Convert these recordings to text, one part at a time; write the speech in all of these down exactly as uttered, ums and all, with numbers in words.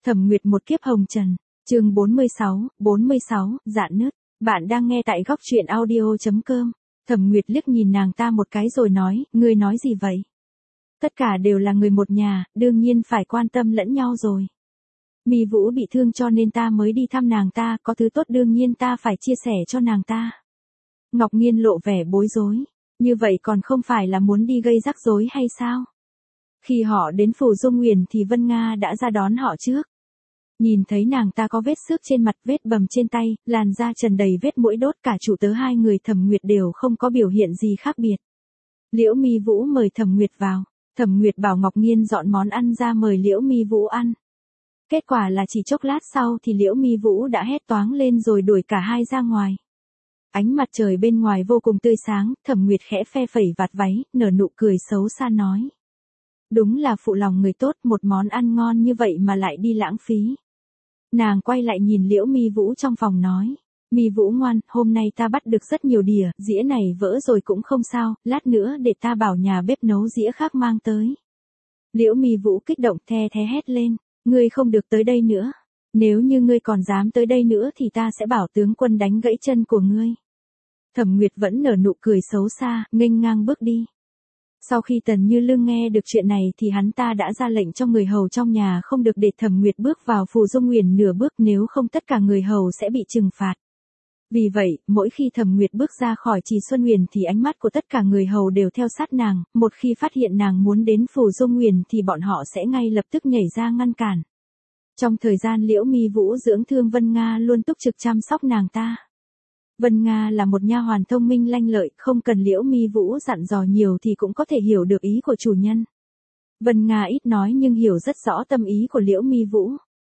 Thẩm Nguyệt một kiếp hồng trần, chương bốn mươi sáu, bốn mươi sáu, dạn nứt. Bạn đang nghe tại góc truyện audio chấm com. Thẩm Nguyệt liếc nhìn nàng ta một cái rồi nói, ngươi nói gì vậy? Tất cả đều là người một nhà, đương nhiên phải quan tâm lẫn nhau rồi. Mi Vũ bị thương cho nên ta mới đi thăm nàng ta, có thứ tốt đương nhiên ta phải chia sẻ cho nàng ta. Ngọc Nghiên lộ vẻ bối rối, như vậy còn không phải là muốn đi gây rắc rối hay sao? Khi họ đến phủ Dung Nguyền thì Vân Nga đã ra đón họ trước. Nhìn thấy nàng ta có vết xước trên mặt, vết bầm trên tay, làn da trần đầy vết mũi đốt, cả chủ tớ hai người Thẩm Nguyệt đều không có biểu hiện gì khác biệt. Liễu Mi Vũ mời Thẩm Nguyệt vào, Thẩm Nguyệt bảo Ngọc Nghiên dọn món ăn ra mời Liễu Mi Vũ ăn. Kết quả là chỉ chốc lát sau thì Liễu Mi Vũ đã hét toáng lên rồi đuổi cả hai ra ngoài. Ánh mặt trời bên ngoài vô cùng tươi sáng, Thẩm Nguyệt khẽ phe phẩy vạt váy, nở nụ cười xấu xa nói. Đúng là phụ lòng người tốt, một món ăn ngon như vậy mà lại đi lãng phí. Nàng quay lại nhìn Liễu Mi Vũ trong phòng nói. Mi Vũ ngoan, hôm nay ta bắt được rất nhiều đỉa, dĩa này vỡ rồi cũng không sao, lát nữa để ta bảo nhà bếp nấu dĩa khác mang tới. Liễu Mi Vũ kích động the thé hét lên, ngươi không được tới đây nữa. Nếu như ngươi còn dám tới đây nữa thì ta sẽ bảo tướng quân đánh gãy chân của ngươi. Thẩm Nguyệt vẫn nở nụ cười xấu xa, nghênh ngang bước đi. Sau khi Tần Như Lương nghe được chuyện này thì hắn ta đã ra lệnh cho người hầu trong nhà không được để Thẩm Nguyệt bước vào phủ Dung Nguyền nửa bước, nếu không tất cả người hầu sẽ bị trừng phạt. Vì vậy, mỗi khi Thẩm Nguyệt bước ra khỏi Trì Xuân Nguyền thì ánh mắt của tất cả người hầu đều theo sát nàng, một khi phát hiện nàng muốn đến phủ Dung Nguyền thì bọn họ sẽ ngay lập tức nhảy ra ngăn cản. Trong thời gian Liễu Mi Vũ dưỡng thương, Vân Nga luôn túc trực chăm sóc nàng ta. Vân Nga là một nha hoàn thông minh lanh lợi, không cần Liễu Mi Vũ dặn dò nhiều thì cũng có thể hiểu được ý của chủ nhân. Vân Nga ít nói nhưng hiểu rất rõ tâm ý của Liễu Mi Vũ.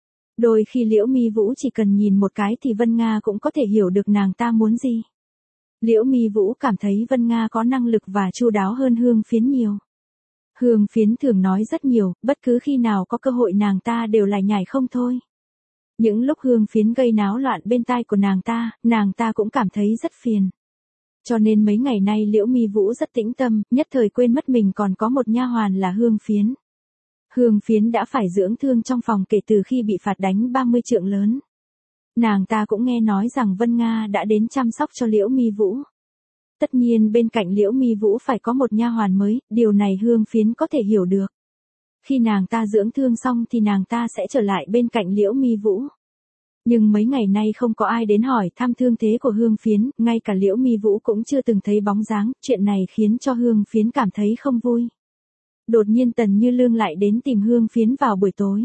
Đôi khi Liễu Mi Vũ chỉ cần nhìn một cái thì Vân Nga cũng có thể hiểu được nàng ta muốn gì. Liễu Mi Vũ cảm thấy Vân Nga có năng lực và chu đáo hơn Hương Phiến nhiều. Hương Phiến thường nói rất nhiều, bất cứ khi nào có cơ hội nàng ta đều lải nhải không thôi. Những lúc Hương Phiến gây náo loạn bên tai của nàng ta, nàng ta cũng cảm thấy rất phiền. Cho nên mấy ngày nay Liễu Mi Vũ rất tĩnh tâm, nhất thời quên mất mình còn có một nha hoàn là Hương Phiến. Hương Phiến đã phải dưỡng thương trong phòng kể từ khi bị phạt đánh ba mươi trượng lớn. Nàng ta cũng nghe nói rằng Vân Nga đã đến chăm sóc cho Liễu Mi Vũ. Tất nhiên bên cạnh Liễu Mi Vũ phải có một nha hoàn mới, điều này Hương Phiến có thể hiểu được. Khi nàng ta dưỡng thương xong thì nàng ta sẽ trở lại bên cạnh Liễu Mi Vũ. Nhưng mấy ngày nay không có ai đến hỏi thăm thương thế của Hương Phiến, ngay cả Liễu Mi Vũ cũng chưa từng thấy bóng dáng, chuyện này khiến cho Hương Phiến cảm thấy không vui. Đột nhiên Tần Như Lương lại đến tìm Hương Phiến vào buổi tối.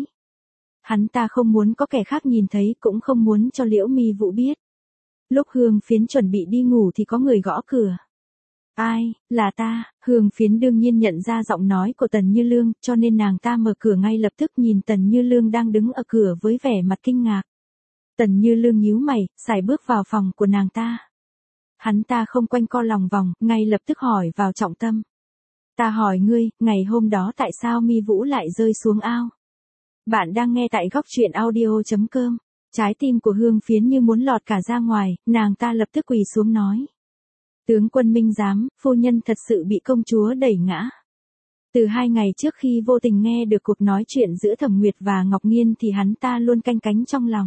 Hắn ta không muốn có kẻ khác nhìn thấy, cũng không muốn cho Liễu Mi Vũ biết. Lúc Hương Phiến chuẩn bị đi ngủ thì có người gõ cửa. Ai, là ta, Hương Phiến đương nhiên nhận ra giọng nói của Tần Như Lương, cho nên nàng ta mở cửa ngay lập tức, nhìn Tần Như Lương đang đứng ở cửa với vẻ mặt kinh ngạc. Tần Như Lương nhíu mày, sải bước vào phòng của nàng ta. Hắn ta không quanh co lòng vòng, ngay lập tức hỏi vào trọng tâm. Ta hỏi ngươi, ngày hôm đó tại sao Mi Vũ lại rơi xuống ao? Bạn đang nghe tại góc truyện audio chấm com. Trái tim của Hương Phiến như muốn lọt cả ra ngoài, nàng ta lập tức quỳ xuống nói. Tướng quân minh giám, phu nhân thật sự bị công chúa đẩy ngã. Từ hai ngày trước khi vô tình nghe được cuộc nói chuyện giữa Thẩm Nguyệt và Ngọc Nghiên thì hắn ta luôn canh cánh trong lòng.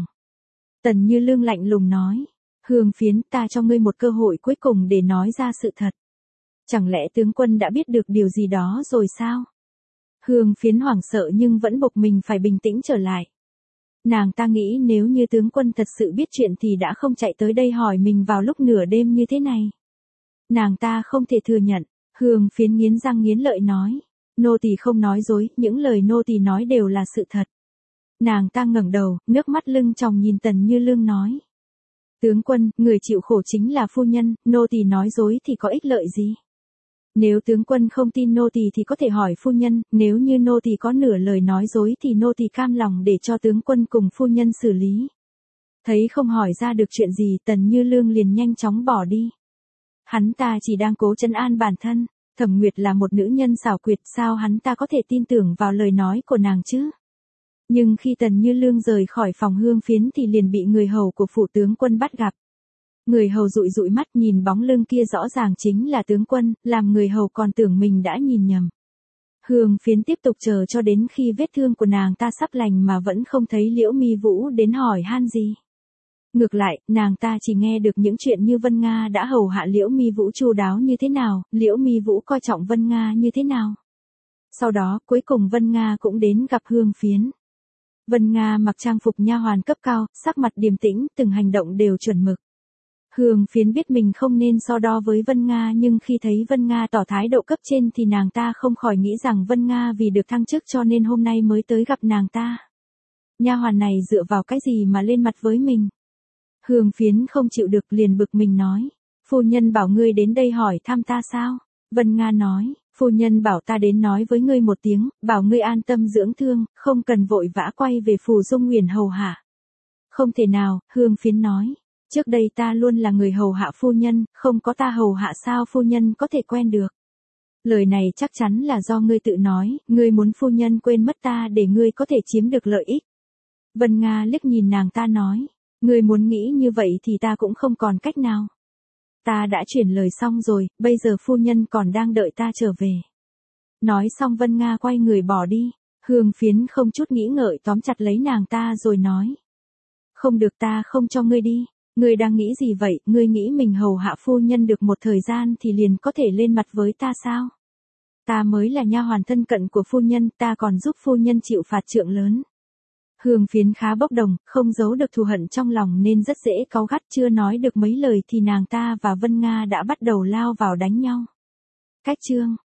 Tần Như Lương lạnh lùng nói. Hương Phiến, ta cho ngươi một cơ hội cuối cùng để nói ra sự thật. Chẳng lẽ tướng quân đã biết được điều gì đó rồi sao? Hương Phiến hoảng sợ nhưng vẫn buộc mình phải bình tĩnh trở lại. Nàng ta nghĩ nếu như tướng quân thật sự biết chuyện thì đã không chạy tới đây hỏi mình vào lúc nửa đêm như thế này. Nàng ta không thể thừa nhận. Hương Phiến nghiến răng nghiến lợi nói. Nô tỳ không nói dối, những lời nô tỳ nói đều là sự thật. Nàng ta ngẩng đầu, nước mắt lưng tròng nhìn Tần Như Lương nói. Tướng quân, người chịu khổ chính là phu nhân, nô tỳ nói dối thì có ích lợi gì? Nếu tướng quân không tin nô tỳ thì có thể hỏi phu nhân, nếu như nô tỳ có nửa lời nói dối thì nô tỳ cam lòng để cho tướng quân cùng phu nhân xử lý. Thấy không hỏi ra được chuyện gì, Tần Như Lương liền nhanh chóng bỏ đi. Hắn ta chỉ đang cố trấn an bản thân, Thẩm Nguyệt là một nữ nhân xảo quyệt, sao hắn ta có thể tin tưởng vào lời nói của nàng chứ? Nhưng khi Tần Như Lương rời khỏi phòng Hương Phiến thì liền bị người hầu của phủ tướng quân bắt gặp. Người hầu dụi dụi mắt nhìn bóng lưng kia rõ ràng chính là tướng quân, làm người hầu còn tưởng mình đã nhìn nhầm. Hương Phiến tiếp tục chờ cho đến khi vết thương của nàng ta sắp lành mà vẫn không thấy Liễu Mi Vũ đến hỏi han gì. Ngược lại, nàng ta chỉ nghe được những chuyện như Vân Nga đã hầu hạ Liễu Mi Vũ chu đáo như thế nào, Liễu Mi Vũ coi trọng Vân Nga như thế nào. Sau đó, cuối cùng Vân Nga cũng đến gặp Hương Phiến. Vân Nga mặc trang phục nha hoàn cấp cao, sắc mặt điềm tĩnh, từng hành động đều chuẩn mực. Hương Phiến biết mình không nên so đo với Vân Nga, nhưng khi thấy Vân Nga tỏ thái độ cấp trên thì nàng ta không khỏi nghĩ rằng Vân Nga vì được thăng chức cho nên hôm nay mới tới gặp nàng ta. Nha hoàn này dựa vào cái gì mà lên mặt với mình? Hương Phiến không chịu được liền bực mình nói. Phu nhân bảo ngươi đến đây hỏi thăm ta sao? Vân Nga nói, phu nhân bảo ta đến nói với ngươi một tiếng, bảo ngươi an tâm dưỡng thương, không cần vội vã quay về Phù Dung Huyền hầu hạ. Không thể nào, Hương Phiến nói. Trước đây ta luôn là người hầu hạ phu nhân, không có ta hầu hạ sao phu nhân có thể quen được. Lời này chắc chắn là do ngươi tự nói, ngươi muốn phu nhân quên mất ta để ngươi có thể chiếm được lợi ích. Vân Nga liếc nhìn nàng ta nói, ngươi muốn nghĩ như vậy thì ta cũng không còn cách nào. Ta đã chuyển lời xong rồi, bây giờ phu nhân còn đang đợi ta trở về. Nói xong Vân Nga quay người bỏ đi, Hương Phiến không chút nghĩ ngợi tóm chặt lấy nàng ta rồi nói. Không được, ta không cho ngươi đi. Ngươi đang nghĩ gì vậy, ngươi nghĩ mình hầu hạ phu nhân được một thời gian thì liền có thể lên mặt với ta sao? Ta mới là nha hoàn thân cận của phu nhân, ta còn giúp phu nhân chịu phạt trượng lớn. Hương Phiến khá bốc đồng, không giấu được thù hận trong lòng nên rất dễ cáu gắt, chưa nói được mấy lời thì nàng ta và Vân Nga đã bắt đầu lao vào đánh nhau. Cách chương